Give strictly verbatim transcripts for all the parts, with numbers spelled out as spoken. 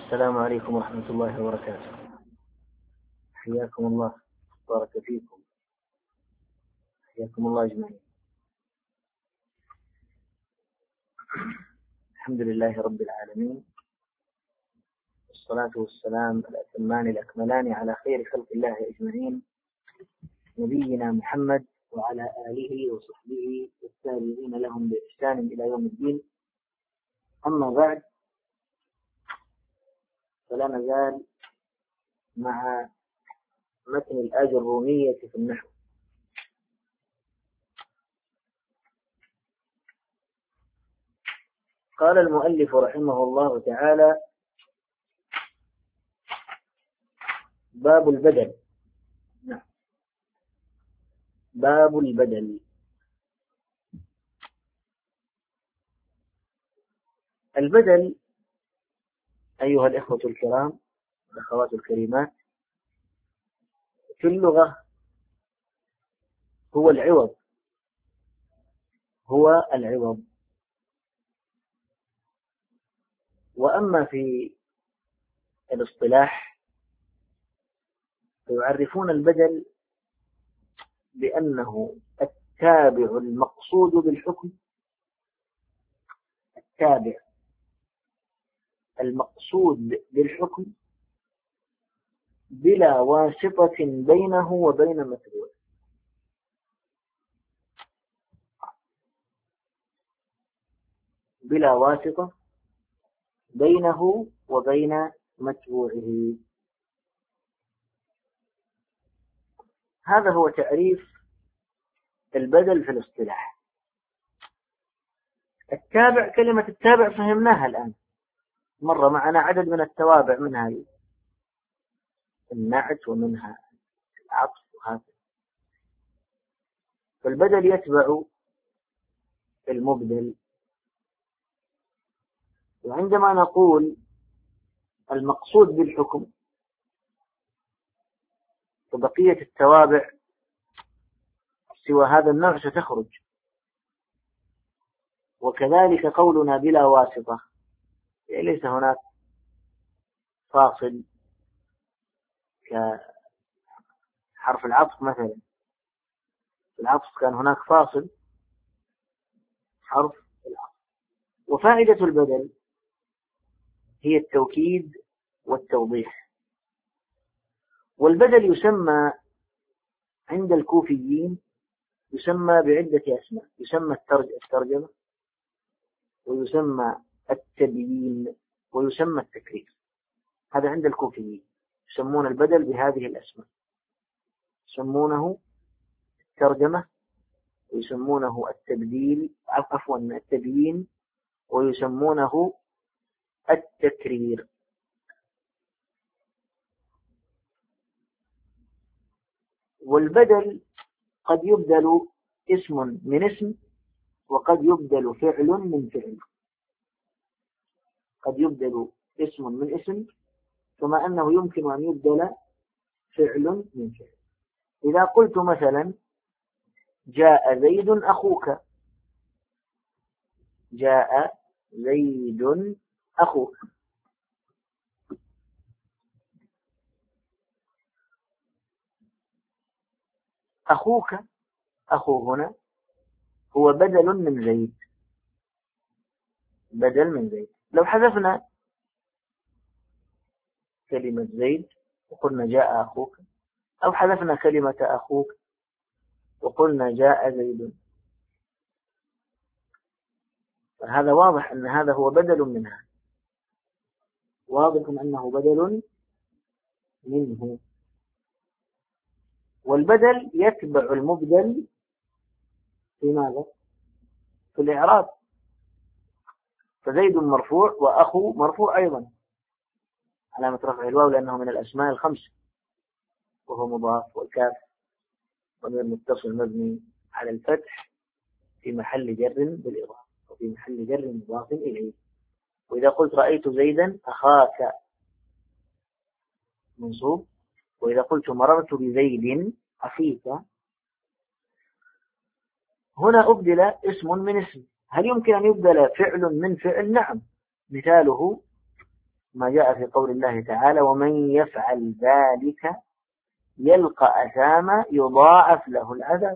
السلام عليكم ورحمة الله وبركاته. حياكم الله، بارك فيكم، حياكم الله أجمعين. الحمد لله رب العالمين، والصلاة والسلام الأتمان الأكملان على خير خلق الله أجمعين، نبينا محمد وعلى آله وصحبه والتابعين لهم بإحسان إلى يوم الدين. أما بعد، فلا نزال مع متن الآية الرومية في النحو. قال المؤلف رحمه الله تعالى: باب البدل. نعم، باب البدل. البدل أيها الإخوة الكرام والأخوات الكريمات، في اللغة هو العوض، هو العوض. وأما في الاصطلاح فيعرفون البدل بأنه التابع المقصود بالحكم، التابع المقصود بالحكم بلا واسطة بينه وبين متبوعه. بلا واسطة بينه وبين متبوعه. هذا هو تعريف البدل في الاصطلاح. التابع، كلمة التابع فهمناها الآن، مر معنا عدد من التوابع، منها النعت ومنها العطف وهكذا. فالبدل يتبع المبدل. وعندما نقول المقصود بالحكم فبقية التوابع سوى هذا النوع ستخرج. وكذلك قولنا بلا واسطة، يعني ليس هناك فاصل كحرف العطف مثلا. في العطف كان هناك فاصل، حرف العطف. وفائدة البدل هي التوكيد والتوضيح. والبدل يسمى عند الكوفيين يسمى بعدة أسماء. يسمى الترجمة، ويسمى التبيين، ويسمى التكرير. هذا عند الكوفيين يسمون البدل بهذه الأسماء. يسمونه الترجمة، ويسمونه التبديل عفوا التبيين، ويسمونه التكرير. والبدل قد يبدل اسم من اسم، وقد يبدل فعل من فعل. قد يبدل اسم من اسم، كما أنه يمكن أن يبدل فعل من فعل. إذا قلت مثلا جاء زيد أخوك، جاء زيد أخوك. أخوك، أخو هنا هو بدل من زيد، بدل من زيد. لو حذفنا كلمة زيد وقلنا جاء أخوك، أو حذفنا كلمة أخوك وقلنا جاء زيد، فهذا واضح أن هذا هو بدل منها، واضح أنه بدل منه. والبدل يتبع المبدل في ماذا؟ في الإعراب. فزيد مرفوع وأخو مرفوع أيضا، علامة رفع الواو لأنه من الأسماء الخمسة، وهو مضاف، والكاف ضمير متصل مبني على الفتح في محل جر بالإضافة، وفي محل جر مضاف إليه. وإذا قلت رأيت زيدا أخاك منصوب، وإذا قلت مررت بزيد أخيك، هنا أبدل اسم من اسم. هل يمكن أن يبدل فعل من فعل؟ نعم. مثاله ما جاء في قول الله تعالى ومن يفعل ذلك يلقى أثاما يضاعف له العذاب،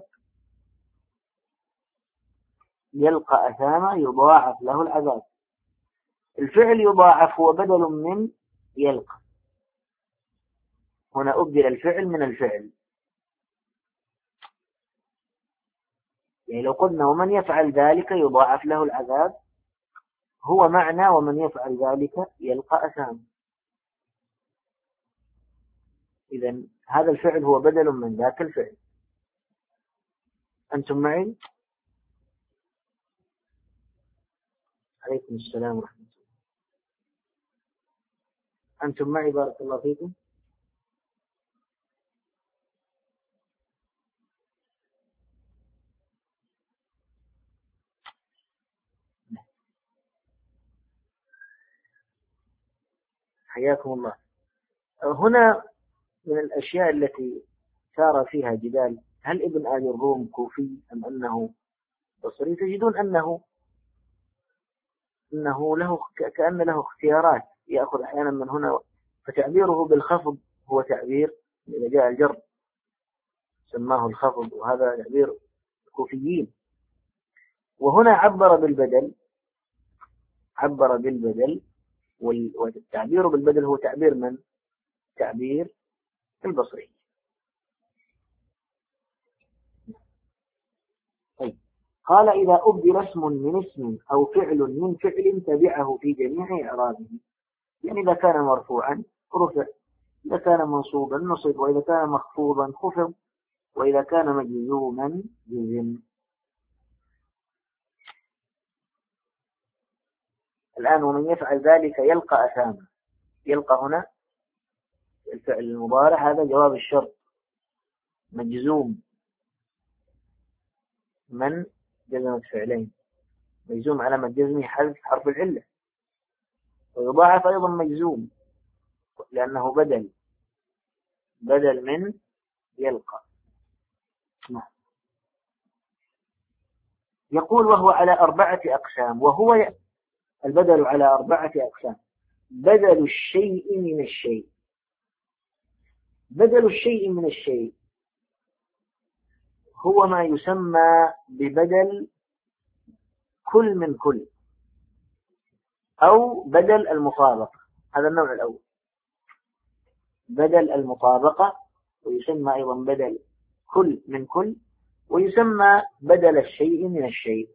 يلقى أثاما يضاعف له العذاب. الفعل يضاعف هو بدل من يلقى، هنا أبدل الفعل من الفعل. يعني لو قلنا ومن يفعل ذلك يضاعف له العذاب هو معنى ومن يفعل ذلك يلقى أثاما. إذن هذا الفعل هو بدل من ذاك الفعل. أنتم معي؟ عليكم السلام ورحمة الله. أنتم معي بارك الله فيكم. حياكم الله. هنا من الأشياء التي سار فيها جدال هل ابن آل الروم كوفي أم أنه بصري، تجدون أنه أنه له كأن له اختيارات، يأخذ أحيانا من هنا، فتعبيره بالخفض هو تعبير إذا جاء الجر سماه الخفض، وهذا تعبير الكوفيين. وهنا عبر بالبدل، عبر بالبدل، والتعبير بالبدل هو تعبير من؟ تعبير البصري. طيب قال إذا أبدل اسم من اسم أو فعل من فعل تبعه في جميع إعرابه، يعني إذا كان مرفوعا رفع، إذا كان منصوبا نصب، وإذا كان مخفوضا خفض، وإذا كان مجزوما جزم. الآن ومن يفعل ذلك يلقى أثاما، يلقى هنا الفعل المضارع هذا جواب الشرط مجزوم، من جزمت فعلين، مجزوم علامة جزمه حذف حرف العلة، ويضاعف أيضا مجزوم لأنه بدل، بدل من يلقى. يقول وهو على أربعة أقسام، وهو البدل على أربعة أقسام. بدل الشيء من الشيء، بدل الشيء من الشيء هو ما يسمى ببدل كل من كل، أو بدل المطابقة، هذا النوع الأول، بدل المطابقة، ويسمى أيضا بدل كل من كل، ويسمى بدل الشيء من الشيء.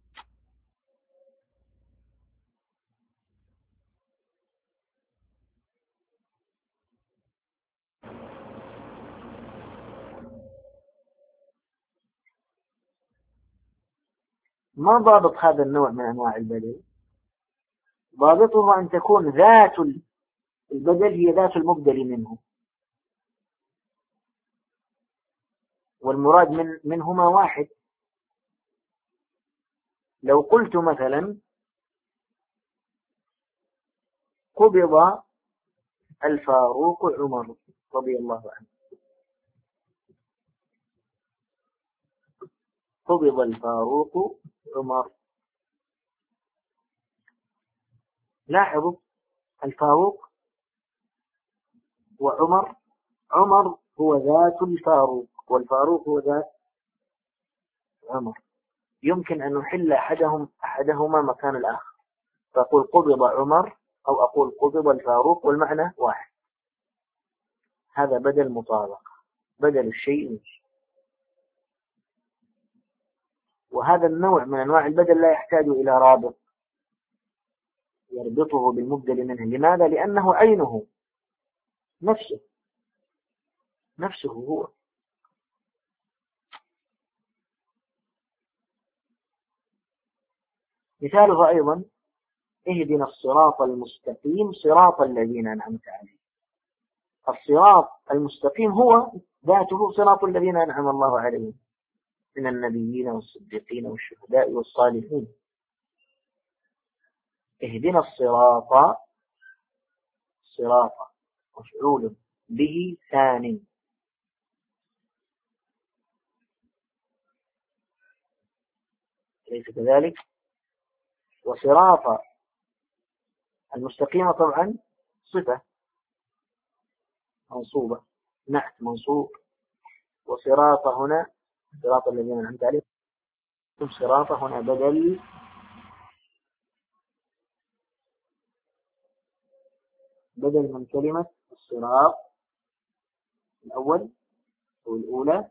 ما ضابط هذا النوع من أنواع البدل؟ ضابطه أن تكون ذات البدل هي ذات المبدل منه، والمراد من منهما واحد. لو قلت مثلا قبض الفاروق عمر رضي الله عنه، قبض الفاروق عمر، لاحظوا الفاروق وعمر، عمر هو ذات الفاروق والفاروق هو ذات عمر، يمكن أن نحل أحدهم أحدهما مكان الآخر، فأقول قبض عمر أو أقول قبض الفاروق والمعنى واحد. هذا بدل مطابقة، بدل الشيء من الشيء. وهذا النوع من أنواع البدل لا يحتاج إلى رابط يربطه بالمبدل منه. لماذا؟ لأنه عينه نفسه، نفسه هو. مثاله أيضا اهدنا الصراط المستقيم صراط الذين أنعمت عليهم. الصراط المستقيم هو ذاته صراط الذين أنعم الله عليهم من النبيين والصديقين والشهداء والصالحين. اهدنا الصراط، صراط مفعول به ثاني، ليس كذلك؟ وصراط المستقيم طبعا صفة منصوبة، نعت منصوب. وصراط هنا صراط الذين أنعمت عليهم، صراط هنا بدل بدل من كلمة الصراط الأول أو الأولى.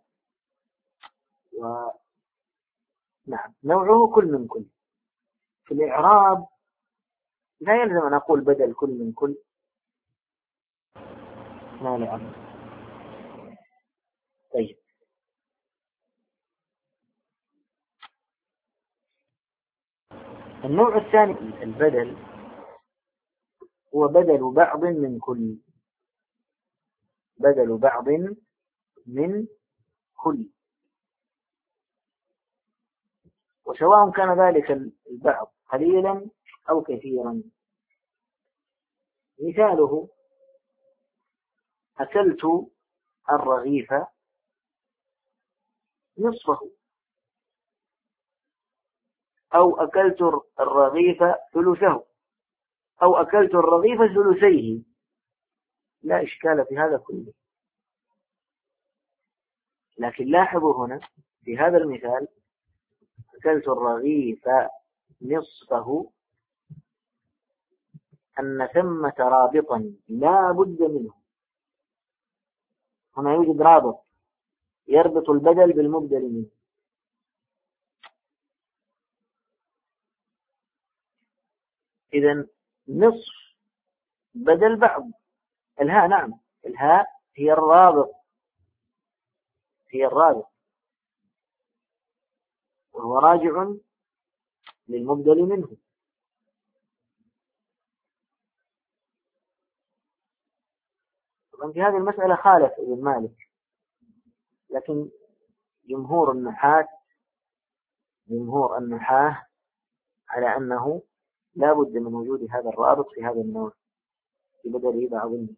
ونعم نوعه كل من كل. في الإعراب لا يلزم أن أقول بدل كل من كل، ما لعب. طيب النوع الثاني البدل هو بدل بعض من كل، بدل بعض من كل، وسواء كان ذلك البعض قليلا أو كثيرا. مثاله أكلت الرغيف نصفه، أو أكلت الرغيف ثلثه، أو أكلت الرغيف ثلثيه، لا إشكال في هذا كله. لكن لاحظوا هنا في هذا المثال أكلت الرغيف نصفه أن ثمة رابطا لا بد منه. هنا يوجد رابط يربط البدل بالمبدل منه. إذن نصف بدل بعض. الهاء نعم الهاء هي الرابط، هي الرابط، وهو راجع للمبدل منه. طبعا في هذه المسألة خالف ابن مالك، لكن جمهور النحاة جمهور النحاة على أنه لا بد من وجود هذا الرابط في هذا النوع في بدل بعض منه.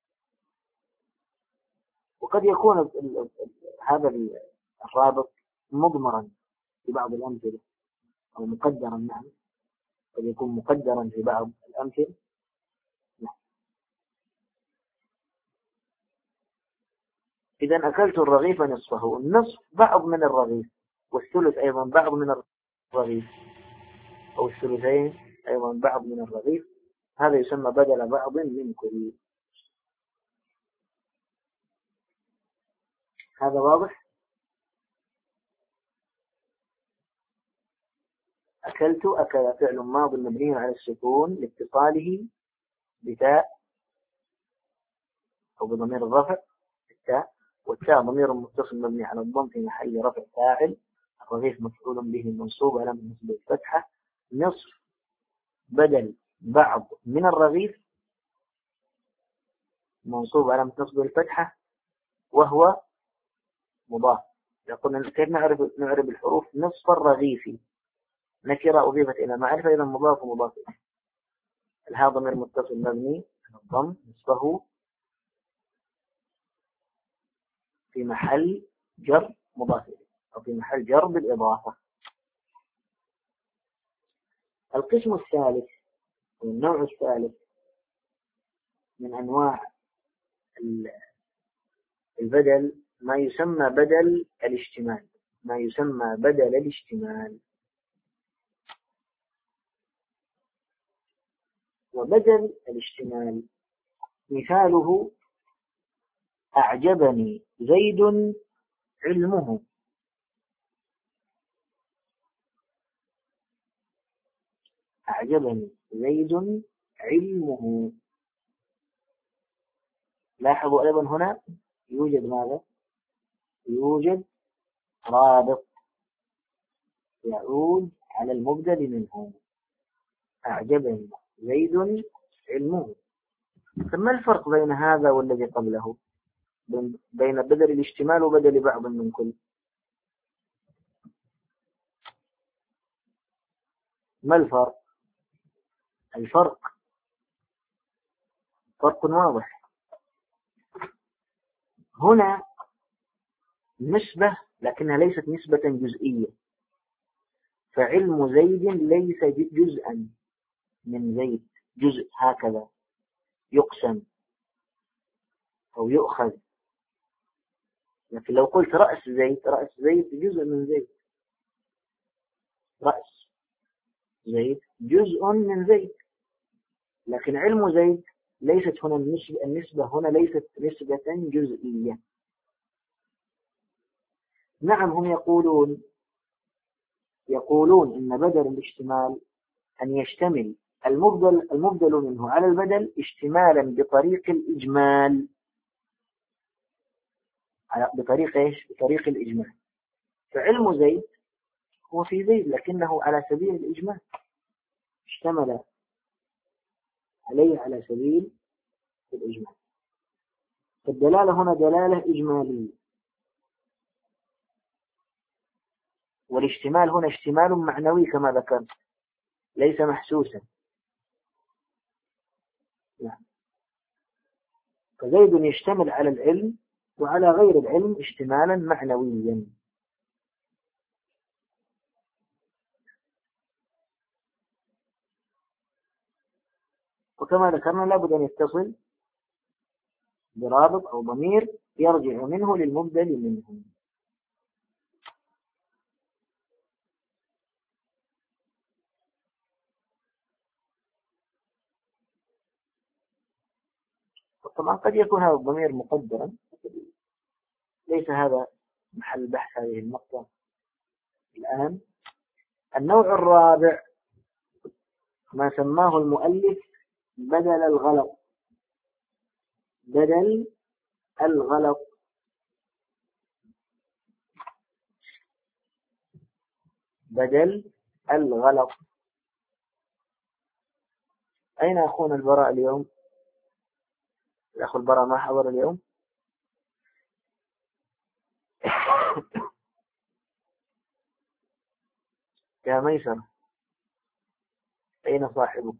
وقد يكون هذا الرابط مضمرا في بعض الأمثلة أو مقدرا، نعم قد يكون مقدرا في بعض الأمثلة. نعم. إذن أكلت الرغيف نصفه، النصف بعض من الرغيف، والثلث أيضا بعض من الرغيف، أو الثلثين أيضا بعض من الرغيف. هذا يسمى بدل بعض من كل. هذا واضح؟ أكلت أكل فعل ماض مبني على السكون لاتصاله بتاء أو بضمير الرفع التاء، والتاء ضمير متصل مبني على الضم في محل رفع فاعل. الرغيف مفعول به منصوب على نصب الفتحة. نصف بدل بعض من الرغيف منصوب على نصب الفتحة وهو مضاف. يقول كيف نعرف نعرف الحروف؟ نصف الرغيف نكرة أضيفت إلى معرفة إذا مضاف ومضاف. الهاء ضمير متصل مبني على الضم نصفه في محل جر مضاف أو في محل جر بالإضافة. القسم الثالث والنوع الثالث من أنواع البدل ما يسمى بدل الاشتمال، ما يسمى بدل الاشتمال. وبدل الاشتمال مثاله أعجبني زيد علمه. أعجبني زيد علمه. لاحظوا أيضا هنا يوجد ماذا؟ يوجد رابط يعود على المبدل منه. أعجبني زيد علمه. ثم الفرق بين هذا والذي قبله، بين بدل الاشتمال وبدل بعض من كل؟ ما الفرق؟ الفرق فرق واضح. هنا نسبة لكنها ليست نسبة جزئية، فعلم زيد ليس جزءا من زيد، جزء هكذا، يقسم أو يؤخذ. لكن لو قلت رأس زيد، رأس زيد جزء من زيد، رأس زيد جزء من زيد، لكن علم زيد ليست هنا النسبة, النسبة هنا ليست نسبة جزئية. نعم هم يقولون يقولون إن بدل الاشتمال أن يشتمل المبدل, المبدل منه على البدل اشتمالا بطريق الإجمال، بطريق إيش؟ بطريق الإجمال. فعلم زيد هو في زيد لكنه على سبيل الإجمال، اشتمل عليه على سبيل الإجمال. فالدلالة هنا دلالة إجمالية، والاشتمال هنا اشتمال معنوي كما ذكرت ليس محسوسا. يعني فزيد يشتمل على العلم وعلى غير العلم اشتمالا معنويا. وكما ذكرنا لابد أن يتصل برابط أو ضمير يرجع منه للمبدل منه. طبعا قد يكون هذا الضمير مقدرا، ليس هذا محل بحث هذه النقطة الآن. النوع الرابع ما سماه المؤلف بدل الغلط. بدل الغلط بدل الغلط أين أخونا البراء اليوم؟ الأخ البراء ما حضر اليوم. يا ميسر أين صاحبك؟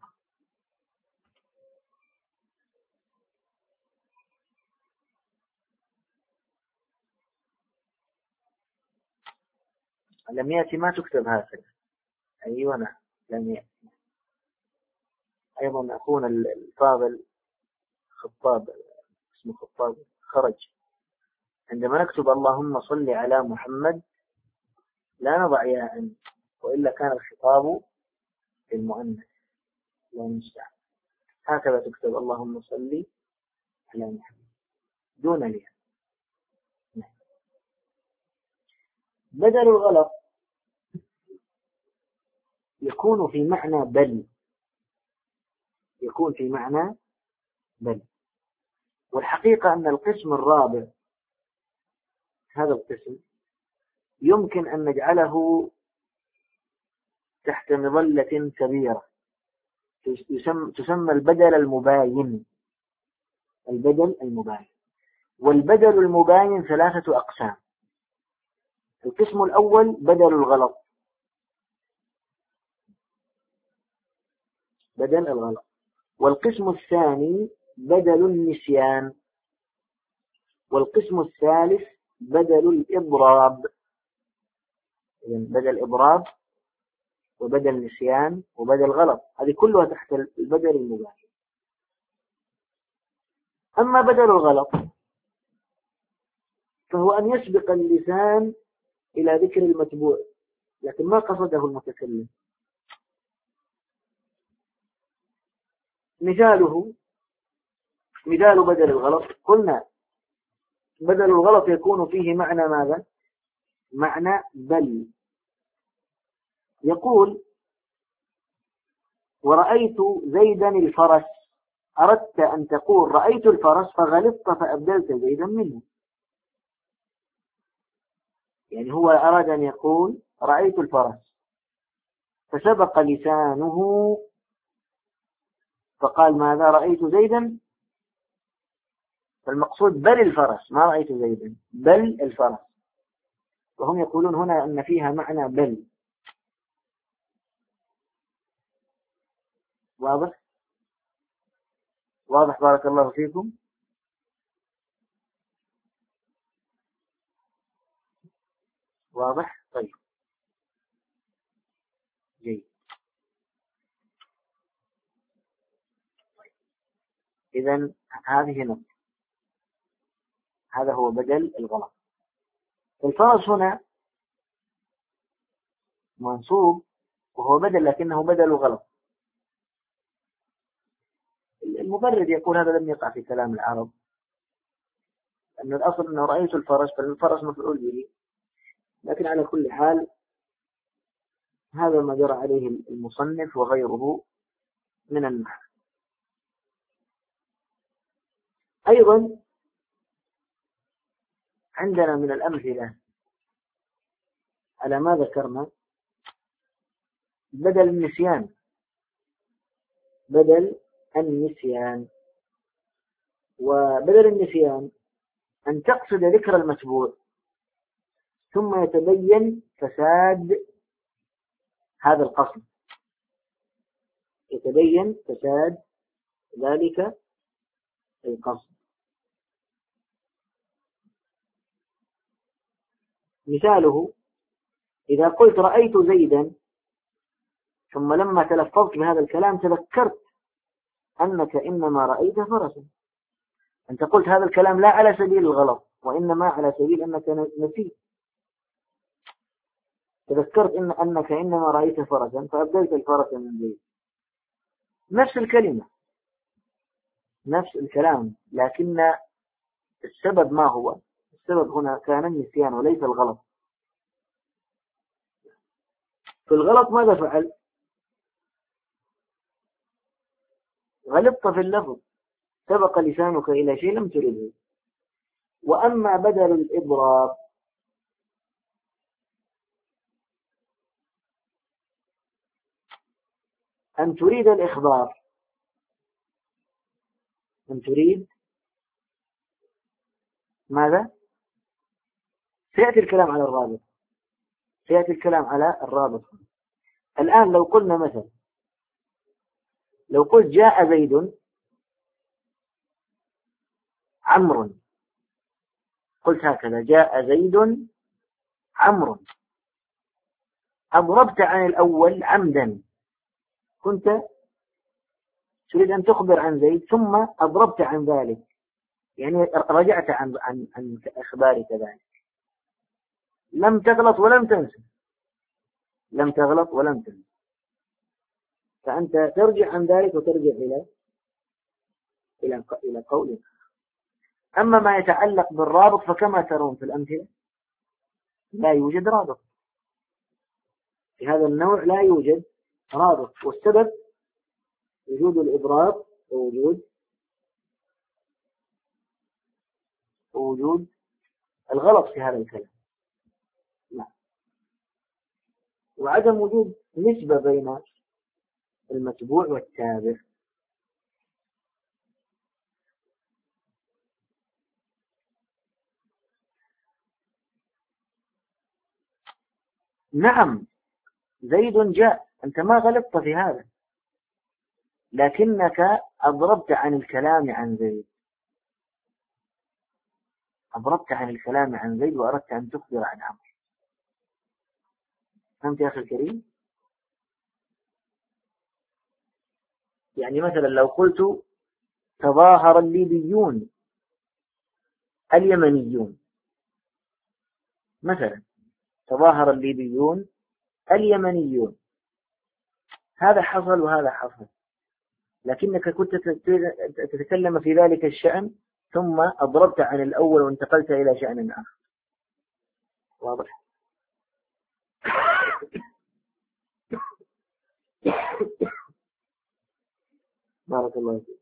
لم يأتي ما تكتب هكذا. أيوة نعم لم يأتي. أيضا أخونا الفاضل خطاب، اسمه خطاب، خرج. عندما نكتب اللهم صل على محمد لا نضع ياء، وإلا كان الخطاب للمؤنث لا نستعمل. هكذا تكتب اللهم صل على محمد دون الياء. بدل الغلط يكون في معنى بل، يكون في معنى بل. والحقيقة أن القسم الرابع، هذا القسم يمكن أن نجعله تحت مظلة كبيرة تسمى البدل المباين. البدل المباين والبدل المباين ثلاثة أقسام. القسم الأول بدل الغلط، بدل الغلط. والقسم الثاني بدل النسيان. والقسم الثالث بدل الإضراب. بدل إضراب وبدل نسيان وبدل غلط، هذه كلها تحت البدل المباين. أما بدل الغلط فهو أن يسبق اللسان إلى ذكر المتبوع لكن ما قصده المتكلم. مثاله مثال بدل الغلط، قلنا بدل الغلط يكون فيه معنى ماذا؟ معنى بل. يقول ورأيت زيدا الفرس، أردت أن تقول رأيت الفرس فغلطت فأبدلت زيدا منه. يعني هو أراد أن يقول رأيت الفرس فسبق لسانه فقال ماذا؟ رأيت زيدا. فالمقصود بل الفرس، ما رأيت زيدا بل الفرس. وهم يقولون هنا أن فيها معنى بل. واضح؟ واضح بارك الله فيكم. واضح؟ طيب جيد. إذن هذه نصب، هذا هو بدل الغلط. الفرس هنا منصوب وهو بدل، لكنه بدل غلط. المبرد يقول هذا لم يقع في كلام العرب، أن الأصل أنه رأيت الفرس، فالفرس مفعول به، لكن على كل حال هذا ما جرى عليه المصنف وغيره من النحو. أيضا عندنا من الأمثلة على ما ذكرنا بدل النسيان، بدل النسيان. وبدل النسيان أن تقصد ذكر المتبوع ثم يتبين فساد هذا القصد، يتبين فساد ذلك القصد. مثاله إذا قلت رأيت زيدا ثم لما تلفظت بهذا الكلام تذكرت أنك إنما رأيت فرسا، أنت قلت هذا الكلام لا على سبيل الغلط وإنما على سبيل أنك نسيت، تذكرت إن أنك إنما رأيت فرسا فأبدلت الفرس من زيد. نفس الكلمة نفس الكلام، لكن السبب ما هو؟ السبب هنا كان النسيان وليس الغلط. في الغلط ماذا فعل؟ غلطت في اللفظ، سبق لسانك إلى شيء لم ترده. وأما بدل الإضراب أن تريد الإخبار، أن تريد ماذا؟ سيأتي الكلام على الرابط، سيأتي الكلام على الرابط. الآن لو قلنا مثلا، لو قلت جاء زيد عمرو، قلت هكذا جاء زيد عمرو، أضربت عن الأول عمدا، كنت تريد أن تخبر عن زيد ثم أضربت عن ذلك، يعني رجعت عن عن عن إخبارك ذلك. لم تغلط ولم تنسى، لم تغلط ولم تنسى، فأنت ترجع عن ذلك وترجع إلى إلى إلى قولك. أما ما يتعلق بالرابط فكما ترون في الأمثلة لا يوجد رابط، في هذا النوع لا يوجد رابط، والسبب وجود الإضراب ووجود ووجود الغلط في هذا الكلام، لا. وعدم وجود نسبة بين المتبوع والتابع. نعم زيد جاء، أنت ما غلطت في هذا، لكنك أضربت عن الكلام عن زيد، أضربت عن الكلام عن زيد وأردت أن تخبر عن عمرو. فهمت يا أخي الكريم؟ يعني مثلا لو قلت تظاهر الليبيون اليمنيون، مثلا تظاهر الليبيون اليمنيون، هذا حصل وهذا حصل، لكنك كنت تتكلم في ذلك الشأن ثم أضربت عن الأول وانتقلت إلى شأن آخر. واضح؟ بارك الله فيك.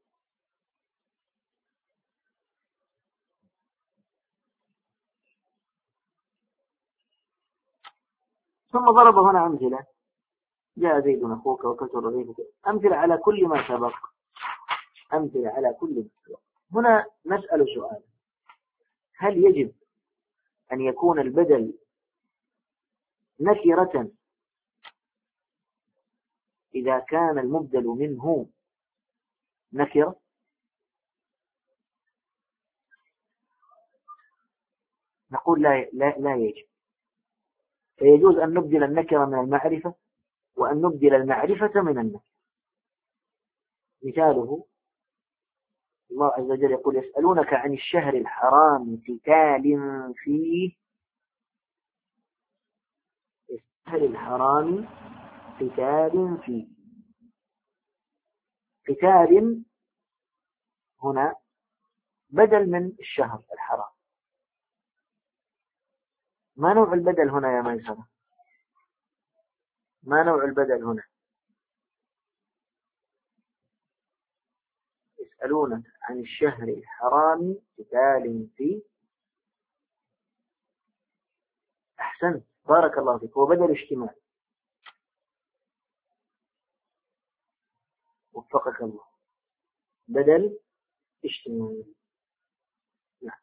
ثم ضرب هنا أمثلة، جاء زيد أخوك وكسر رغيفك، أمثلة على كل ما سبق، أمثلة على كل ما سبق. هنا نسأل سؤال، هل يجب أن يكون البدل نكرة إذا كان المبدل منه نكرة؟ نقول لا, لا, لا يجب. فيجوز أن نبدل النكرة من المعرفة وأن نبدل المعرفة من النكرة. مثاله الله عز وجل يقول يسألونك عن الشهر الحرام قتال فيه، الشهر الحرام قتال فيه. قتال هنا بدل من الشهر الحرام. ما نوع البدل هنا يا ميسرة؟ ما نوع البدل هنا؟ يسألونك عن الشهر الحرام قتال فيه. أحسنت، بارك الله فيك، هو بدل اشتمال. وفقك الله، بدل اشتمال. نعم.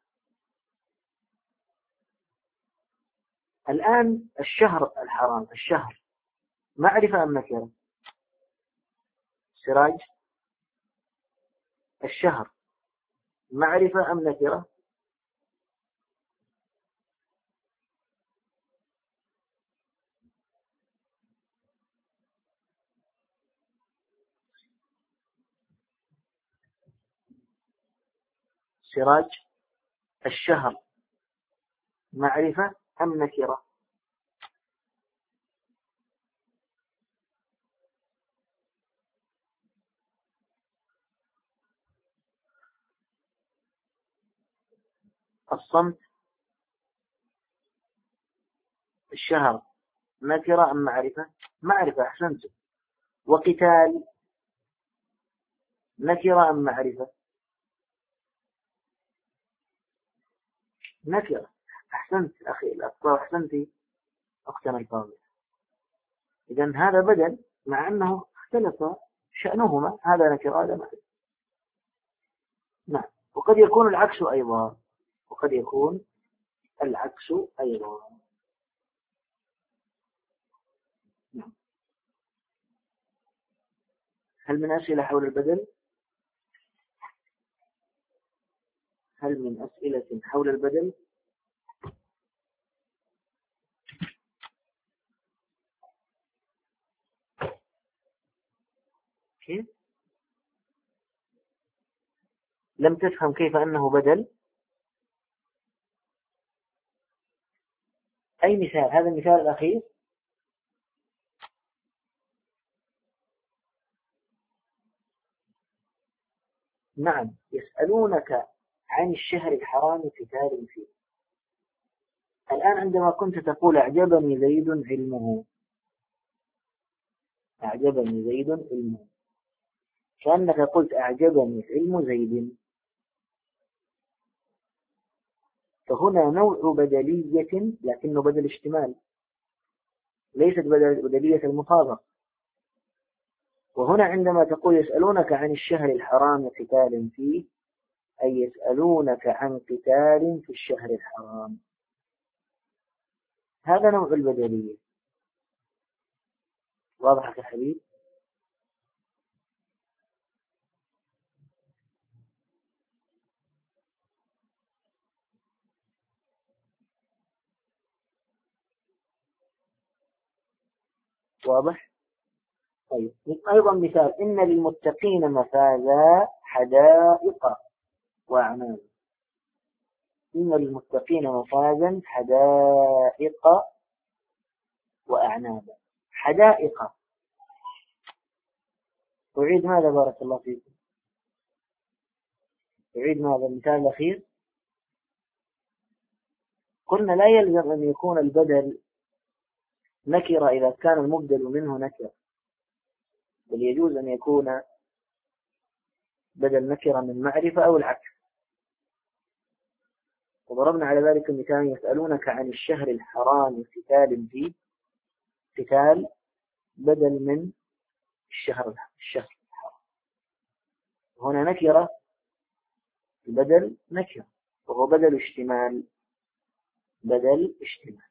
الآن الشهر الحرام، الشهر معرفة أم نكرة؟ سراج، الشهر معرفة أم نكرة؟ سراج، الشهر معرفة أم نكرة؟ الصمت، الشهر نكرة أم معرفة؟ معرفة، أحسنت. وقتال نكرة أم معرفة؟ نكرة، أحسنت أخي الأفضل، أحسنتي أختنا الفاضلة. إذن هذا بدل مع أنه اختلف شأنهما، هذا نكرة هذا معرفة. نعم. وقد يكون العكس أيضا، وقد يكون العكس أيضا. نعم. هل من أسئلة حول البدل؟ هل من أسئلة حول البدل؟ كيف؟ لم تفهم كيف أنه بدل؟ أي مثال؟ هذا المثال الأخير؟ نعم. يسألونك عن الشهر الحرام قتال فيه. الآن عندما كنت تقول أعجبني زيد علمه، أعجبني زيد علمه، كأنك قلت أعجبني علم زيد. فهنا نوع بدلية لكنه بدل اشتمال، ليست بدلية المطابق. وهنا عندما تقول يسألونك عن الشهر الحرام قتال فيه، أي يسألونك عن قتال في الشهر الحرام. هذا نوع البدلية. واضح يا حبيب؟ واضح؟ طيب، أيضا مثال: إن للمتقين مفازا حدائق وأعناب. إن للمتقين مفازا حدائق وأعنابا. حدائق، أعيد ماذا بارك الله فيكم؟ أعيد ماذا المثال الأخير؟ قلنا لا يلزم أن يكون البدل نكرة إذا كان المبدل منه نكرة، بل يجوز أن يكون بدل نكرة من معرفة أو العكس. وضربنا على ذلك مثال: يسألونك عن الشهر الحرام قتال فيه. قتال بدل من الشهر الشهر الحرام، هنا نكرة، البدل نكرة، وهو بدل اشتمال، بدل اشتمال.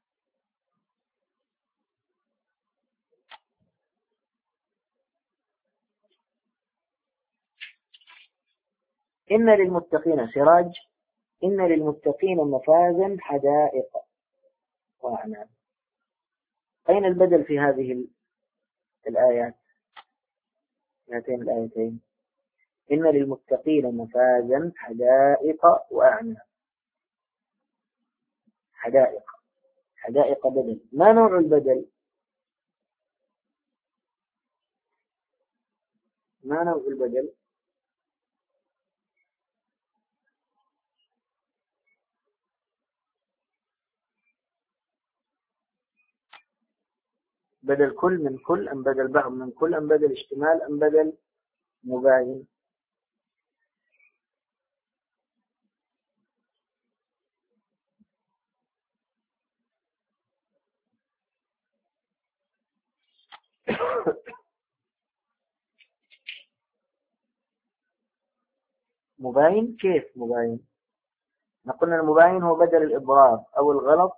إن للمتقين سراج، إن للمتقين مفازا حدائق وأعناب. أين البدل في هذه الآيات، هاتين الآيتين؟ إن للمتقين مفازا حدائق وأعناب. حدائق، حدائق بدل. ما نوع البدل؟ ما نوع البدل؟ بدل كل من كل، أم بدل بعض من كل، أم بدل اشتمال، أم بدل مباين؟ مباين. كيف مباين؟ نقول المباين هو بدل الإضراب أو الغلط،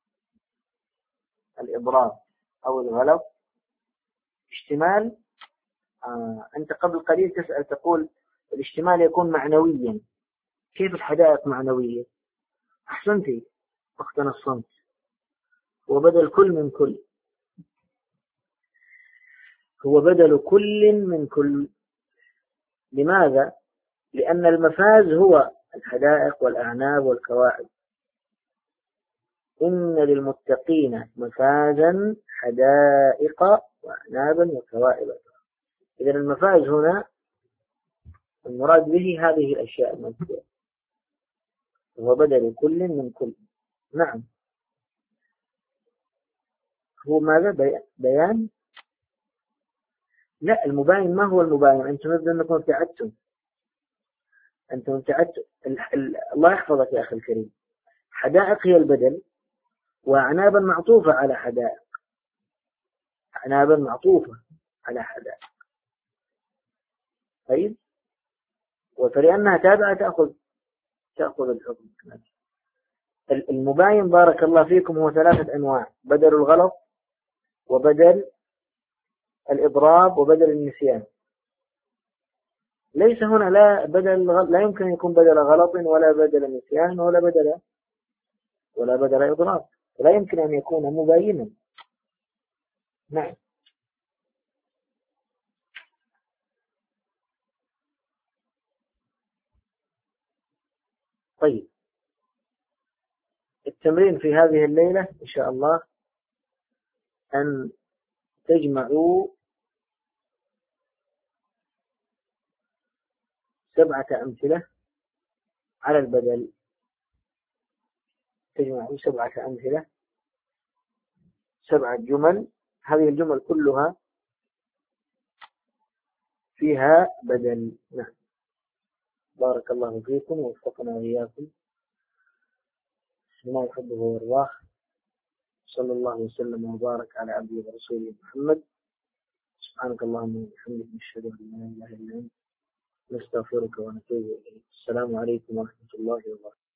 الإضراب أو الغلط. اشتمال، آه. أنت قبل قليل تسأل تقول الاشتمال يكون معنويا. كيف الحدائق معنوية؟ أحسنتي أختنا الصمت. وبدل كل من كل، هو بدل كل من كل. لماذا؟ لأن المفاز هو الحدائق والأعناب والكواعب. إن للمتقين مفازا حدائق وأعنابا وكواعب. إذا المفاز هنا المراد به هذه الأشياء المذكورة، هو بدل كل من كل. نعم. هو ماذا؟ بيان؟ لا، المباين ما هو المباين. أنتم يبدو أنكم ابتعدتم. أنتم ابتعدتم. الله يحفظك يا أخي الكريم. حدائق هي البدل، وأعنابا معطوفة على حدائق. أعنابا معطوفة على حدائق. طيب، وفلأنها تابعة تأخذ تأخذ الحكم. المباين بارك الله فيكم هو ثلاثة أنواع: بدل الغلط، وبدل الإضراب، وبدل النسيان. ليس هنا لا بدل، لا يمكن أن يكون بدل غلط ولا بدل نسيان ولا بدل ولا بدل إضراب، لا يمكن أن يكون مباينا. نعم. طيب، التمرين في هذه الليلة إن شاء الله أن تجمعوا سبعة أمثلة على البدل. تجمعوا سبعة أمثلة، سبعة جمل. هذه الجمل كلها فيها بدل. نعم. بارك الله فيكم ووفقنا وإياكم لما يحبه ويرضاه. صلى الله وسلم وبارك على عبده ورسوله محمد. سبحانك اللهم وبحمدك، نشهد أن لا إله إلا أنت، نستغفرك ونتوب إليك. السلام عليكم ورحمة الله وبركاته.